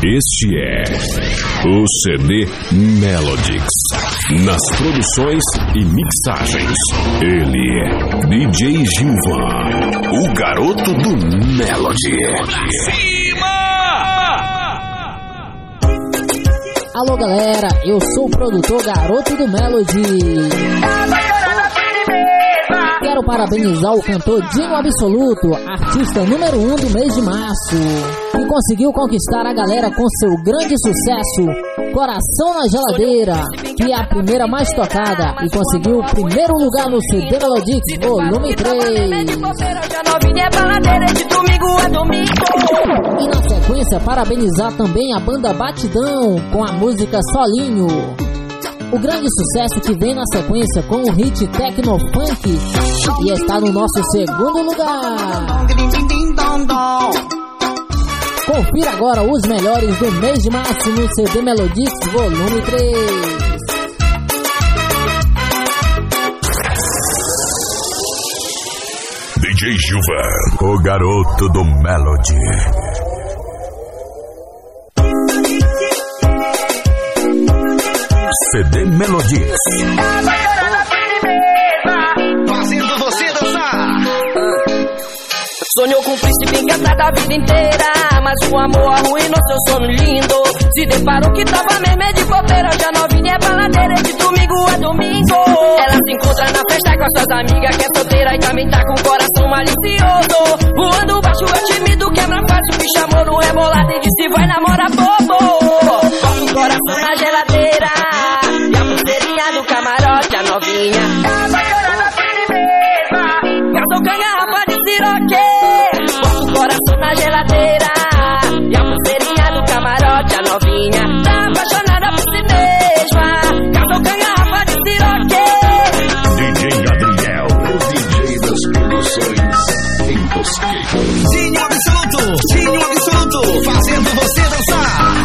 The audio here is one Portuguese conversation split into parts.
Este é o CD Melodix. Nas produções e mixagens, ele é DJ Gilvan, o garoto do Melody. Alô galera, eu sou o produtor garoto do Melody. Quero parabenizar o cantor Dino Absoluto, artista número 1 do mês de março, que conseguiu conquistar a galera com seu grande sucesso, Coração na Geladeira, que é a primeira mais tocada e conseguiu o primeiro lugar no CD Melodix Volume 3. E na sequência, parabenizar também a banda Batidão com a música Solinho. O grande sucesso que vem na sequência com o hit Tecno Funk e está no nosso segundo lugar. Confira agora os melhores do mês de março no CD Melodix Volume 3. DJ Gilvan, o garoto do Melody. CD Melodix. Fazendo você dançar. Sonhou com um príncipe encantado a vida inteira, mas o amor arruinou seu sono lindo. Se deparou que tava mesmo de bobeira, hoje a novinha é baladeira, de domingo a domingo. Ela se encontra na festa com as suas amigas, que é solteira e também tá com o coração malicioso. Voando baixo é tímido, quebra fácil, me chamou no rebolado e disse vai namorar bobo. Bota o coração na geladeira e a pulseirinha do camarote, a novinha tava chorando assim mesma, gastou canhapa de siroque. Bota o coração na geladeira e a pulseirinha do camarote, a novinha tá apaixonada por si mesma, gastou canhapa de siroque. DJ Adriel, o DJ das produções impossíveis. Dinho Absoluto, fazendo você dançar.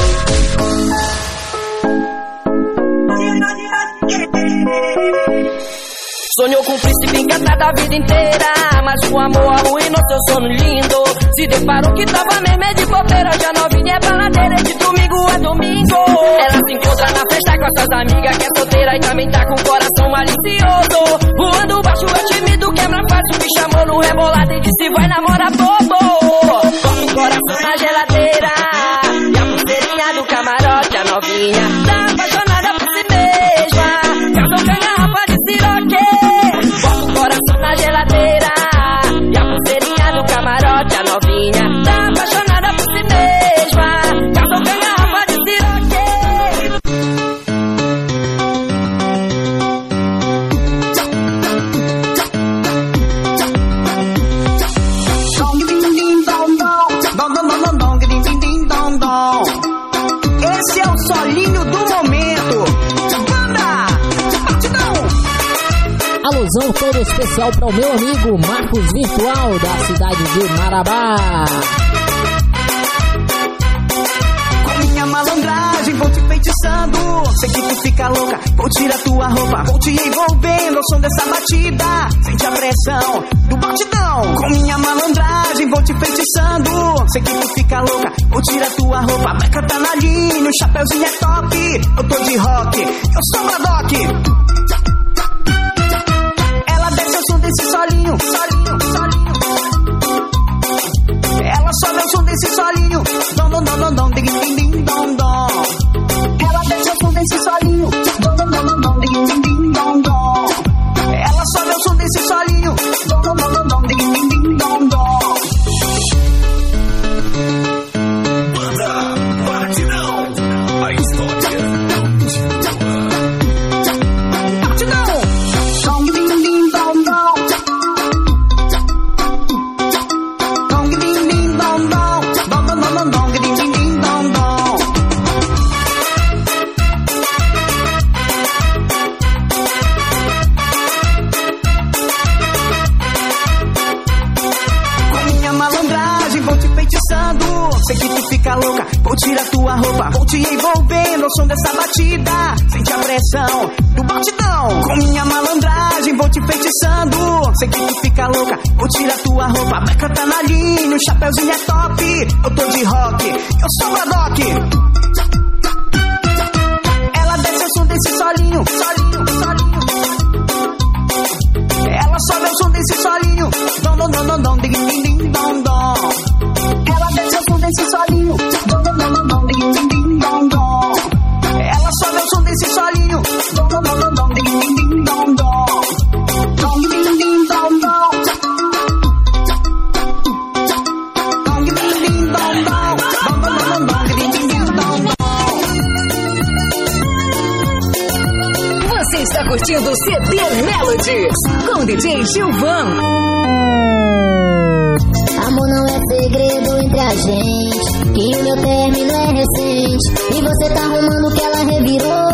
Sonhou com um príncipe encantado a vida inteira, mas o amor arruinou seu sono lindo. Se deparou que tava mesmo de bobeira, hoje a novinha é baladeira, de domingo a domingo. Ela se encontra na festa com as suas amigas, que é solteira e também tá com o coração malicioso. Voando baixo é tímido, quebra fácil, me chamou no rebolado e disse vai namorar bobo. Bota o coração na geladeira e a pulseirinha do camarote, a novinha tá apaixonada por si mesma, gastou canhapa de siroque. Bota o coração na geladeira e a pulseirinha do camarote, a novinha tá apaixonada por si mesma, gastou canhapa de siroque. Esse é o solinho do momento. Banda Batidão. Alusão todo especial para o meu amigo Marcos Virtual, da cidade de Marabá. Com minha malandragem vou te feitiçando, sei que tu fica louca, vou tirar tua roupa, vou te envolvendo ao som dessa batida, sente a pressão do batidão. Com minha malandragem vou te feitiçando, sei que tu fica louca, vou tirar tua roupa, vai cantar na linha, o chapéuzinho é top, eu tô de rock, eu sou Bradock. Ela desce ao som desse solinho, solinho, solinho. Ela sobe ao som desse solinho, dom, dom, dom, dom, dom, ding, ding, ding, dom, dom. Ela desce ao som desse solinho, dom, dom, dom, dom, dom, ding, ding, ding, dom, dom. Ela sobe ao som desse solinho, dom, dom, dom, dom, dom, ding, ding, ding, dom, dom. Banda Batidão, a história continua. Batidão, dom, ding, ding, dom, dom. Dom, ding, ding, dom, dom. Dom, dom, dom, dom, dom, ding, ding, ding, dom, dom. Com minha malandragem vou te feitiçando, sei que tu fica louca, vou tirar tua roupa, vou te envolvendo ao som dessa batida, sente a pressão do batidão. Com minha malandragem vou te feitiçando, sei que tu fica louca, vou tirar tua roupa, vai cantar na linha, o chapéuzinho é top, eu tô de rock, eu sou Bradock. rock. Ela desce o som desse solinho, solinho, solinho. Ela sobe o som desse solinho, dom, dom, dom, dom, dom, ding, ding, ding, dom, dom. Ela desce o som desse solinho, dom, dom, dom, dom, dom, ding, ding, ding, dom, dom. Ela sobe o som desse solinho, dom, dom, dom, dom, dom, ding, ding, ding, dom, dom. Dom, ding, ding, dom, dom. Dom, ding, ding, dom, dom. Dom, dom, dom, dom, ding, ding, ding, dom, dom. Você está curtindo o CD Melody com DJ Gilvan. Amor não é segredo entre a gente, que o meu término é recente e você tá arrumando que ela revirou.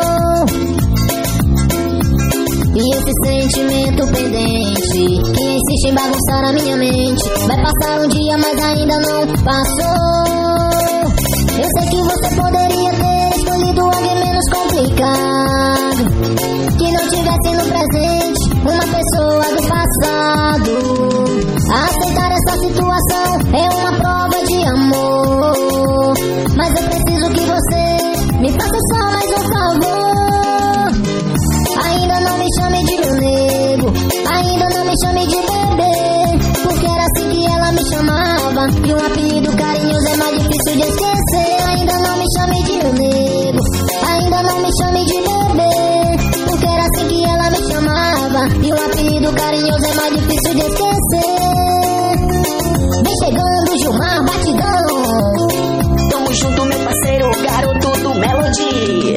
E esse sentimento pendente que insiste em bagunçar a minha mente, vai passar um dia mas ainda não passou. Eu sei que você poderia ter escolhido alguém menos complicado, que não tivesse no presente uma pessoa do passado. Aceitar essa situação é uma prova de amor, mas eu preciso que você me faça só mais um favor. Ainda não me chame de meu nego, ainda não me chame de bebê, porque era assim que ela me chamava, e um apelido carinhoso é mais difícil de esquecer. Ainda não me chame de meu nego, ainda não me chame de bebê, porque era assim que ela me chamava, e um apelido carinhoso é mais difícil de esquecer. Vem chegando Gilmar Batidão, Tamo junto, meu parceiro, garoto do Melody.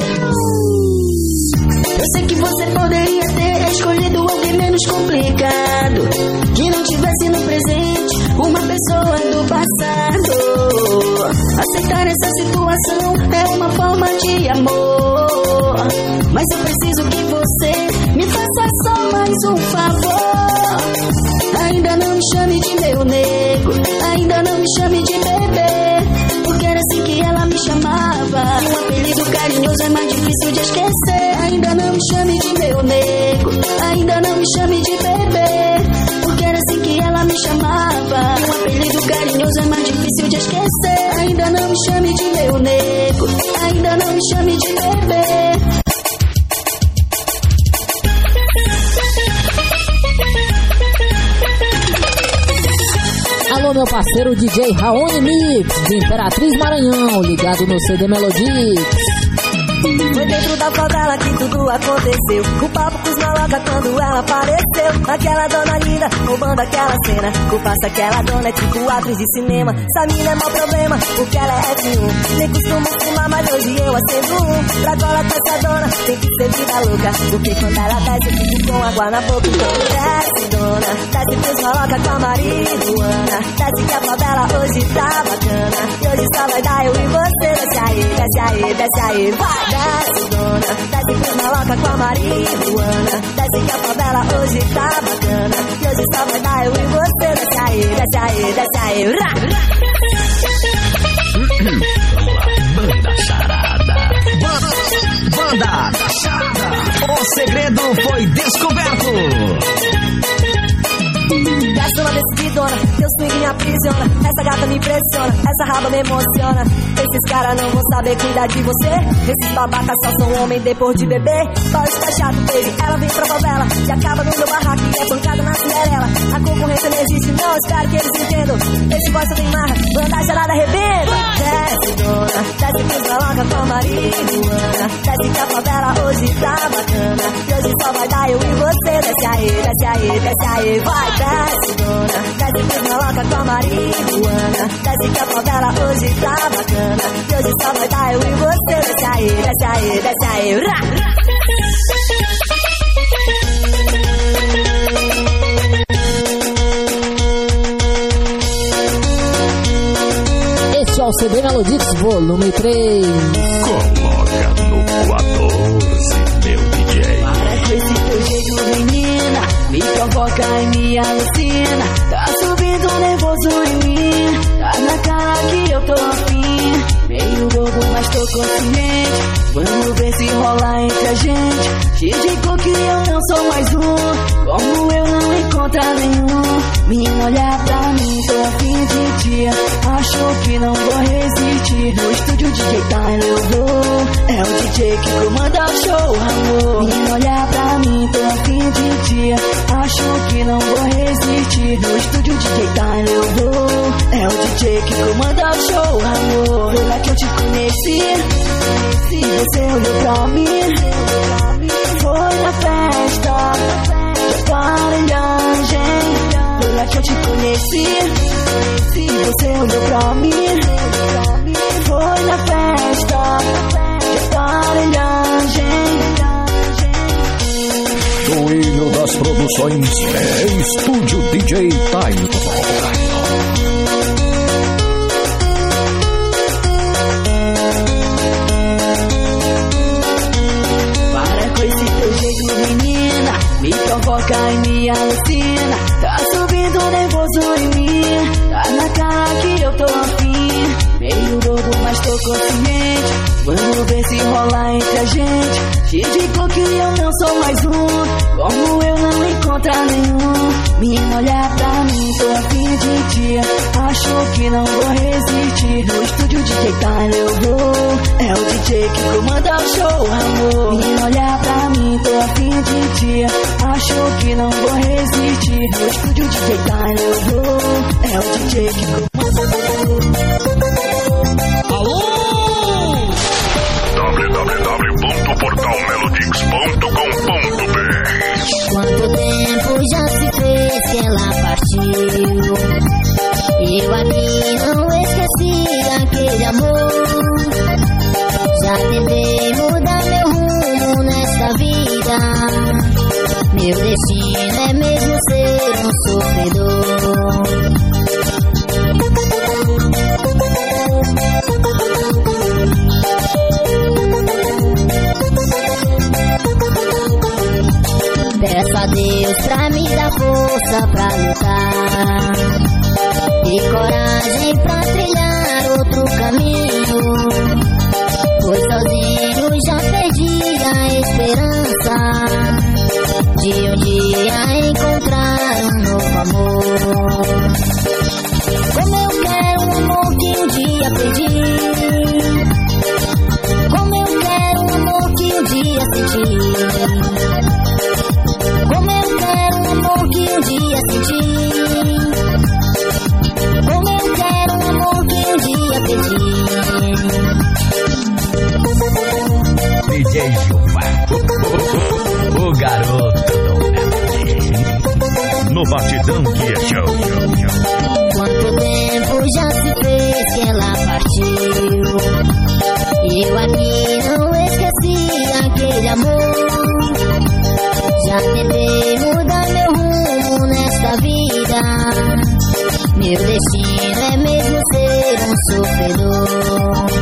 Eu sei que você poderia ter escolhido alguém menos complicado, que não tivesse no presente uma pessoa do passado. Aceitar essa situação é uma forma de amor, mas eu preciso que você me faça só mais um favor. Ainda não me chame de meu nego, ainda não me chame de bebê, porque era assim que ela me chamava, um apelido carinhoso é mais difícil de esquecer. Ainda não me chame de meu nego, ainda não me chame de bebê, porque era assim que ela me chamava, um apelido carinhoso é mais difícil de esquecer. Ainda não me chame de meu nego, ainda não me chame de bebê. Alô, meu parceiro DJ Raoni Mix, de Imperatriz Maranhão, ligado no CD Melody. Foi dentro da favela que tudo aconteceu, com papo com os maloca quando ela apareceu. Aquela dona linda, roubando aquela cena, culpasse aquela dona é tipo atriz de cinema. Essa mina é mau problema, porque ela é F1. Nem costumo fumar, mas hoje eu acendo um. Pra cola com essa dona, tem que ser vida louca, porque quando ela desce eu fico com água na boca. Então desce dona, desce pros maloca com a marihuana, desce que a favela hoje tá bacana, e hoje só vai dar eu e você. Desce aí, desce aí, desce aí, vai. Desce dona, desce pros maloca com a marihuana, desce que a favela hoje tá bacana, e hoje só vai dar eu e você. Desce aí, desce aí, desce aí, rá. Banda Charada. Banda Charada. O segredo foi descoberto. Desce uma decididona, teu swing me aprisiona, essa gata me impressiona, essa raba me emociona. Esses caras não vão saber cuidar de você, esses babacas só são homem depois de beber. Só está chato, baby, ela vem pra favela e acaba no meu barraco e é pancada na cinderela. A concorrência não existe, não, espero que eles entendam. Esse boy só tem marra, banda Charada arrebenta. Desce dona, desce pros maloca com a marihuana, desce que a favela hoje tá bacana, e hoje só vai dar eu e você. Desce aí, desce aí, desce aí, vai. Desce dona, desce pros maloca com a marihuana, desce que a favela hoje tá bacana, e hoje só vai dar eu e você. Desce aí, desce aí, desce aí, rá. Este é o CD Melodix volume 3. Coloca no 14, meu DJ. Para com esse teu jeito, menina, me provoca e me alucina. Tá subindo nervoso em mim, tá na cara que eu tô afim. Meio bobo, mas tô consciente, vamos ver se rola entre a gente. Te digo que eu não sou mais um, como eu não encontro nenhum. Menina, olha pra mim, tô a fim de ti, acho que não vou resistir. No estúdio DJ Tyler eu vou. É o DJ que comanda o show, amor. Menina, olha pra mim, tô a fim de dia. Acho que não vou resistir. No estúdio DJ Tyler eu vou. É o DJ que comanda o show, amor. Foi lá que eu te conheci. E você olhou pra mim. Foi na festa de aparelhagem. Foi lá que eu te conheci. E você olhou pra mim. Foi na festa de aparelhagem. Coelho das Produções é Estúdio DJ Tyler. Menina, me provoca e me alucina. Tá subindo nervoso em mim. Tá na cara que eu tô afim. Meio bobo, mas tô consciente. Vamos ver se rola entre a gente. Te digo que eu não sou mais um. Como eu não encontro nenhum. Menina, olha pra mim, tô afim de ti. Acho que não vou resistir. No estúdio DJ Tyler eu vou. É o DJ que comanda o show, amor. Menina, olha pra mim, tô afim de ti. Acho que não vou resistir. No estúdio DJ Tyler eu vou. É o DJ que comanda. Alô? www.portalmelodix.com.br. Quanto tempo já se fez que ela partiu? Eu aqui não esqueci aquele amor. Já tentei mudar meu rumo nesta vida. Meu destino é mesmo ser um sofredor. Peço a Deus pra me dar força pra lutar e coragem pra trilhar outro caminho. Pois sozinho já perdi a esperança de um dia encontrar um novo amor. Como eu quero um amor que um dia perdi. Como eu quero um amor que um dia senti. Como eu quero um amor que um dia senti. Como eu quero um amor que um dia perdi. DJ Gilvar, o garoto do Melody. No batidão que é show. Quanto tempo já se fez que ela partiu? Eu aqui não esqueci aquele amor. Já tentei mudar meu rumo nesta vida. Meu destino é mesmo ser um sofredor.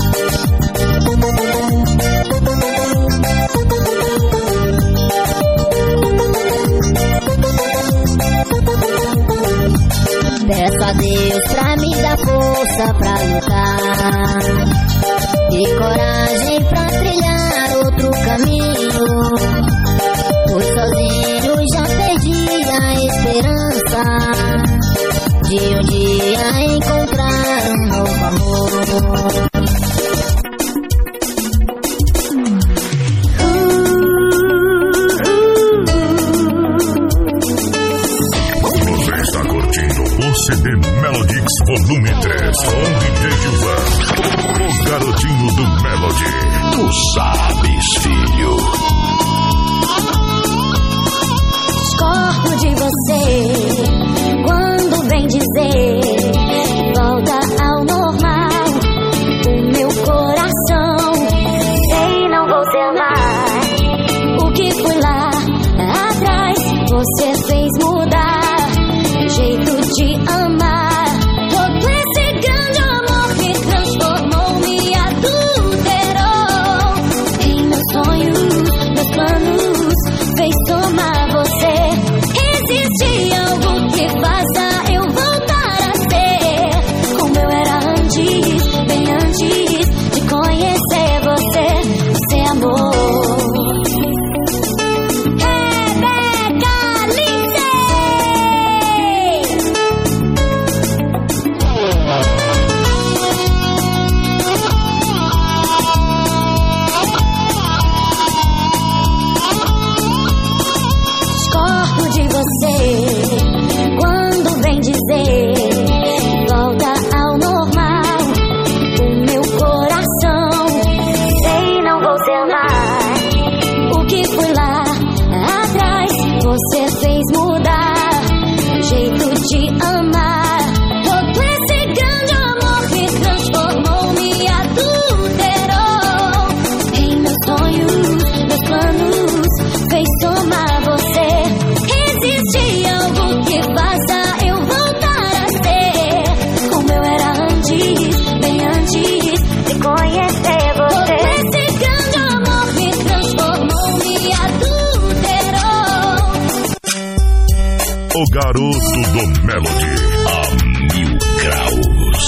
Peço a Deus pra me dar força pra lutar e coragem pra trilhar outro caminho. Pois sozinho já perdi a esperança de um dia encontrar um novo amor. Você está curtindo o CD Melodix Volume 3 com DJ Gilvan, o garotinho do Melody. Tu sabes, filho. Discordo de você quando vem dizer volta ao normal. garoto do Melody. A 1000 graus.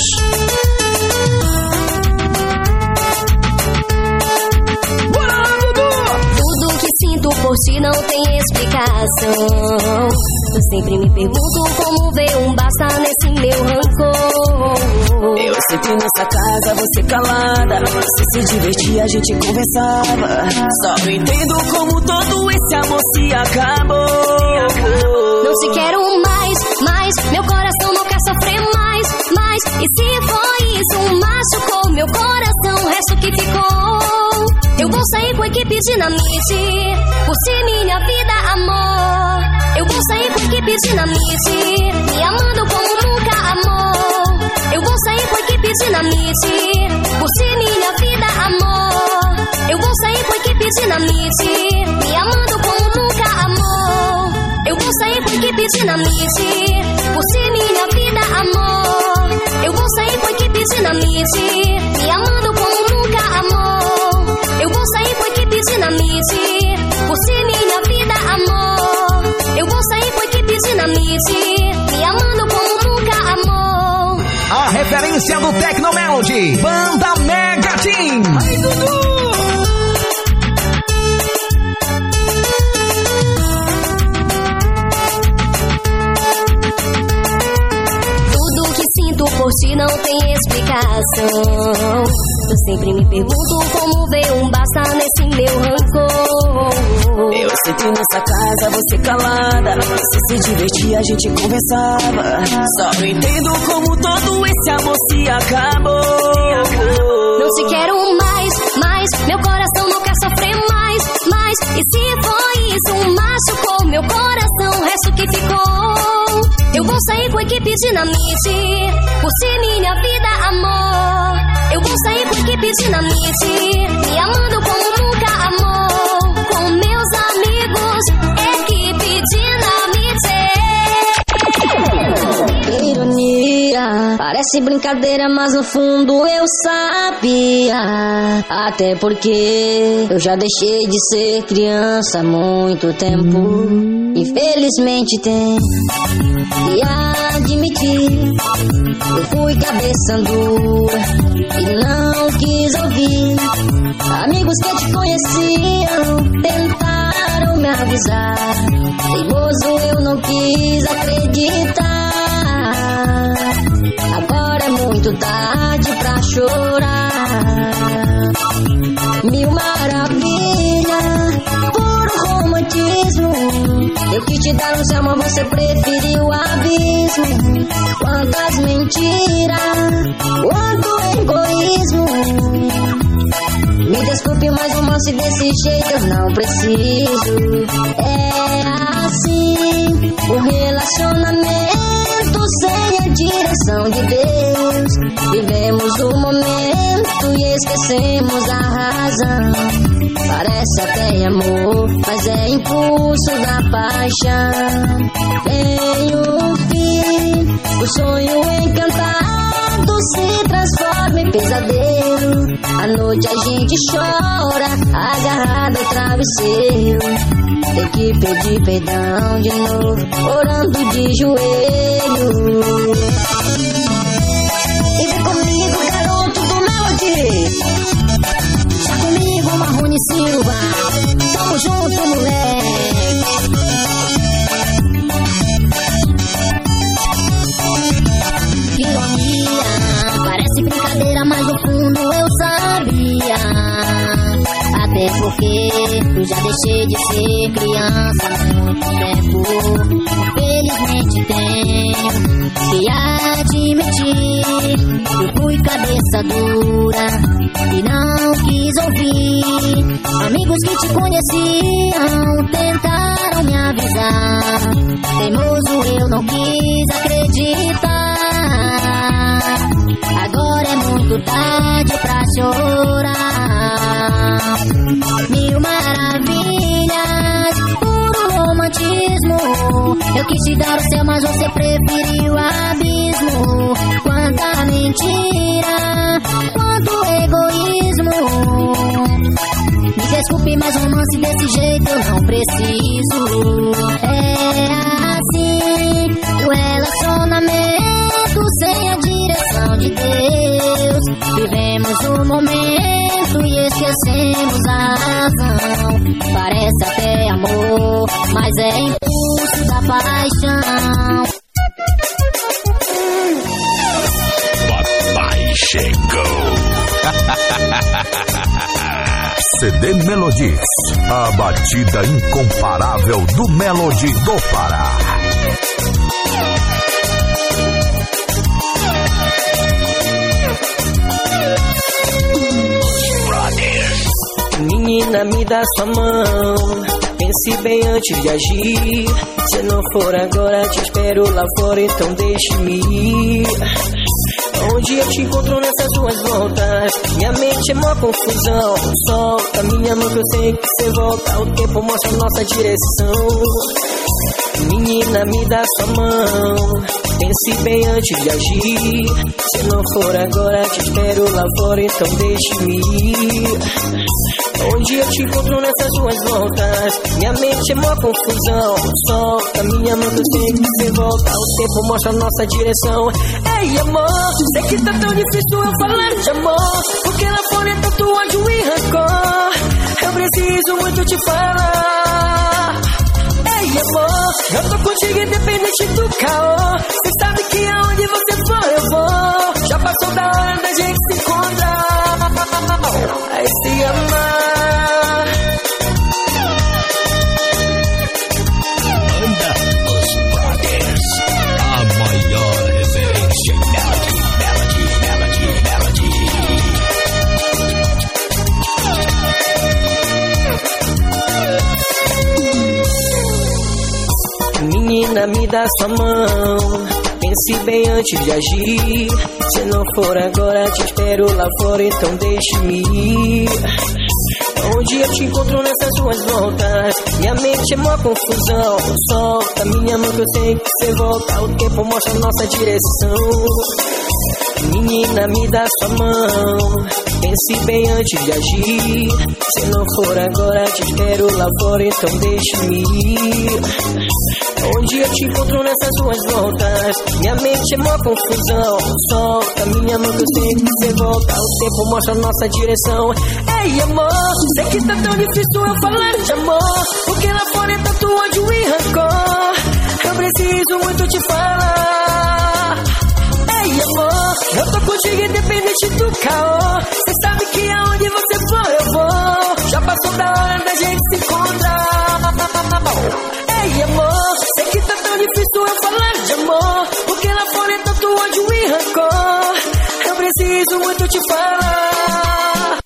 Tudo que sinto por ti não tem explicação. Eu sempre me pergunto como veio um basta nesse meu rancor. Eu senti nessa casa, você calada. Se divertia, a gente conversava. Só não entendo como todo esse amor se acabou. Não te quero mais, meu coração não quer sofrer mais. E se foi isso, machucou meu coração, o resto que ficou. Eu vou sair com a equipe Dinamite, curtir minha vida, amor. Eu vou sair com a equipe Dinamite, me amando como nunca amou. Eu vou sair com a equipe Dinamite, curtir minha vida, amor. Eu vou sair com a equipe Dinamite, me amando como nunca amou. Eu vou sair com a equipe Dinamite, curtir minha vida, amor. Eu vou sair com a equipe Dinamite, me amando como nunca amou. Eu vou sair com a equipe Dinamite, curtir minha vida, amor. Eu vou sair com a equipe Dinamite, me amando como nunca amou. A referência do Tecno Melody, Banda Mega Team. Ai, Dudu! Por ti não tem explicação. Eu sempre me pergunto como veio um basta nesse meu rancor. Eu senti nessa casa, você calada. Se divertia, a gente conversava. Só não entendo como todo esse amor se acabou. Não te quero mais, meu coração não quer sofrer mais. E se foi isso, machucou meu coração, o resto que ficou. Eu vou sair com a equipe Dinamite, curtir minha vida, amor. Eu vou sair com a equipe Dinamite, me amando como nunca amou. Com meus amigos, equipe Dinamite. Que ironia, parece brincadeira, mas no fundo eu sabia. Até porque eu já deixei de ser criança há muito tempo. Infelizmente tem que admitir, eu fui cabeça dura e não quis ouvir. Amigos que te conheciam tentaram me avisar. Teimoso eu não quis acreditar. Agora é muito tarde pra chorar. Mil maravilhas, puro romantismo. Eu quis te dar um céu, mas você preferiu o abismo. Quantas mentiras, quanto egoísmo. Me desculpe, mas um romance desse jeito eu não preciso. É assim, o relacionamento sem a direção de Deus. Vivemos o momento e esquecemos a razão. Parece até amor, mas é impulso da paixão. Tem um fim, o sonho encantado se transforma em pesadelo. À noite a gente chora, agarrado ao travesseiro. Tem que pedir perdão de novo, orando de joelho. E vem comigo, garoto do Melody. Já comigo, Marrone Silva. Tamo junto, moleque. Que ironia, parece brincadeira, mas no fundo eu sabia. Até porque eu já deixei de ser criança há muito tempo. Felizmente tenho que admitir, eu fui cabeça dura e não quis ouvir. Amigos que te conheciam tentaram me avisar. Teimoso eu não quis acreditar. Agora é muito tarde pra chorar. Mil maravilhas, puro romantismo. Eu quis te dar o céu, mas você preferiu o abismo. Quanta mentira, quanto egoísmo. Me desculpe, mas romance desse jeito eu não preciso. É assim, relacionamento sem a direção de Deus. Vivemos o momento e esquecemos a razão. Parece até amor, mas é impulso da paixão. Papai chegou. CD Melodies, a batida incomparável do Melody do Pará. Menina, me dá sua mão, pense bem antes de agir. Se não for agora, te espero lá fora, então deixe-me ir. Onde eu te encontro nessas suas voltas, minha mente é mó confusão. Solta minha mão que eu sei que você volta, o tempo mostra a nossa direção. Menina, me dá sua mão, pense bem antes de agir. Se não for agora, te espero lá fora, então deixe-me ir. Onde eu te encontro nessas suas voltas, minha mente é mó confusão. Solta minha mão que eu sei que você volta, o tempo mostra a nossa direção. Ei amor, sei que tá tão difícil eu falar de amor, porque lá fora é tanto ódio e rancor. Eu preciso muito te falar. Ei amor, eu tô contigo independente do caô. Cê sabe que aonde você for eu vou. Já passou da hora da gente se encontrar. Aí se amar. Banda Os Brothers, a maior referência em melody. Menina, me dá sua mão, pense bem antes de agir. Se não for agora, te espero lá fora, então deixe-me ir. Onde eu te encontro nessas suas voltas, minha mente é mó confusão. Solta minha mão que eu sei que você volta, o tempo mostra a nossa direção. Menina, me dá sua mão, pense bem antes de agir. Se não for agora, te espero lá fora, então deixe-me ir. Onde eu te encontro nessas suas voltas, minha mente é mó confusão. Solta minha mão que eu sei que você volta, o tempo mostra a nossa direção. Ei amor, sei que tá tão difícil eu falar de amor, porque lá fora é tanto ódio e rancor. Eu preciso muito te falar. Ei amor, eu tô contigo independente do caô. Cê sabe que aonde você for eu vou. Já passou da hora da gente se encontrar. Ei amor, sei que tá tão difícil eu falar de amor, porque lá fora é tanto ódio e rancor. Eu preciso muito te falar.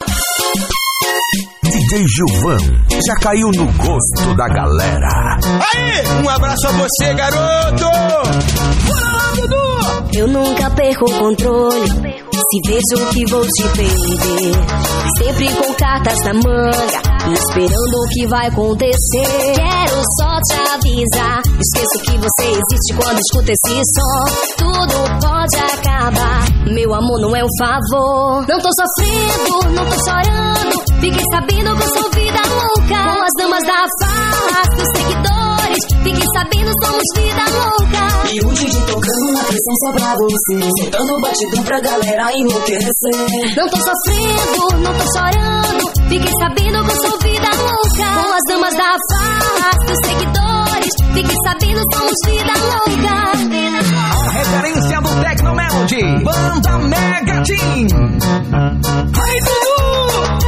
DJ Gilvan já caiu no gosto da galera. Aí, um abraço a você, garoto! Bora lá, Dudu! Eu nunca perco o controle, se vejo que vou te perder. Sempre com cartas na manga, esperando o que vai acontecer. Quero só te avisar, esqueço que você existe quando escuto esse som. Tudo pode acabar, meu amor não é um favor. Não tô sofrendo, não tô chorando, fiquei sabendo que eu sou vida louca. Com as damas da farra, dos seguidores, fiquei sabendo somos vida louca. E o DJ tocando uma pressão só pra você, sentando o batidão pra galera enlouquecer. Não tô sofrendo, não tô chorando, fiquei sabendo que eu sou vida louca. Com as damas da farra, dos seguidores, fiquei sabendo somos vida louca. A referência do Tecno Melody, Banda Mega Team. Aí, Dudu!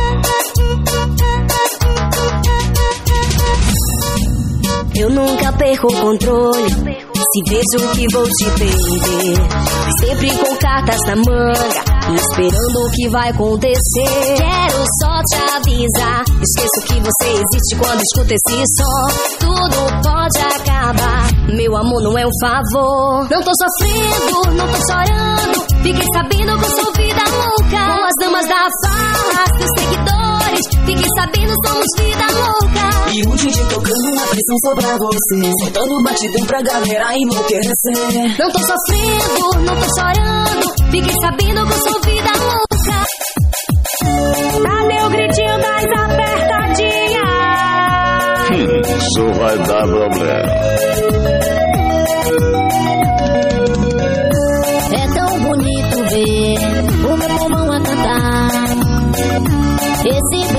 Eu nunca perco o controle, se vejo que vou te perder. Sempre com cartas na manga, esperando o que vai acontecer. Quero só te avisar, esqueço que você existe quando escuto esse som. Tudo pode acabar, meu amor não é um favor. Não tô sofrendo, não tô chorando, fiquei sabendo que eu sou vida louca. Com as damas da farra, dos seguidores, fiquei sabendo somos vida louca. E o DJ tocando uma pressão só pra você, sentando o batidão pra galera enlouquecer. Não tô sofrendo, não tô chorando, fiquei sabendo que eu sou vida louca. Cadê o gritinho das apertadinhas? Isso vai dar problema.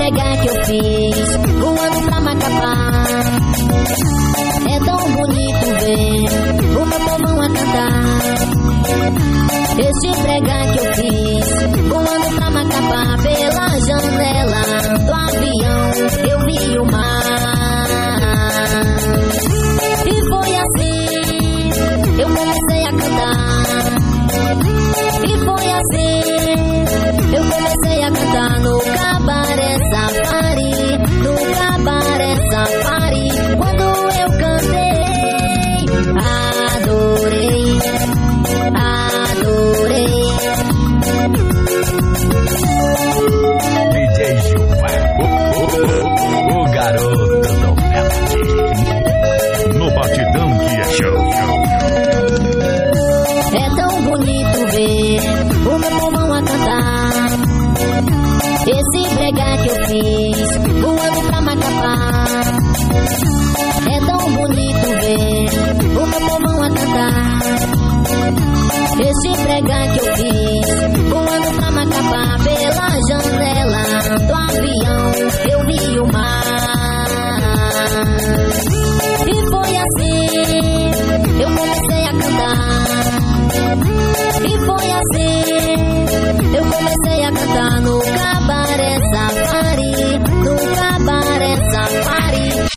brega que eu fiz, voando pra Macapá. É tão bonito ver o meu povão a cantar. Este brega que eu fiz, voando pra Macapá. Pela janela do avião eu vi o mar. E foi assim, eu comecei a cantar. E foi assim, eu comecei a cantar no Cabaré Safari, no Cabaré Safari. Quando eu cantei, adorei, adorei. DJ Gilmar, o garoto do Melody. No batidão que é show. É tão bonito ver o meu povão a cantar. Esse brega que eu fiz, voando pra Macapá. É tão bonito ver o meu povão a cantar. Esse brega que eu fiz, voando pra Macapá. Pela janela do avião eu vi o mar. E foi assim, eu comecei a cantar. E foi assim, eu comecei a cantar no Cabaré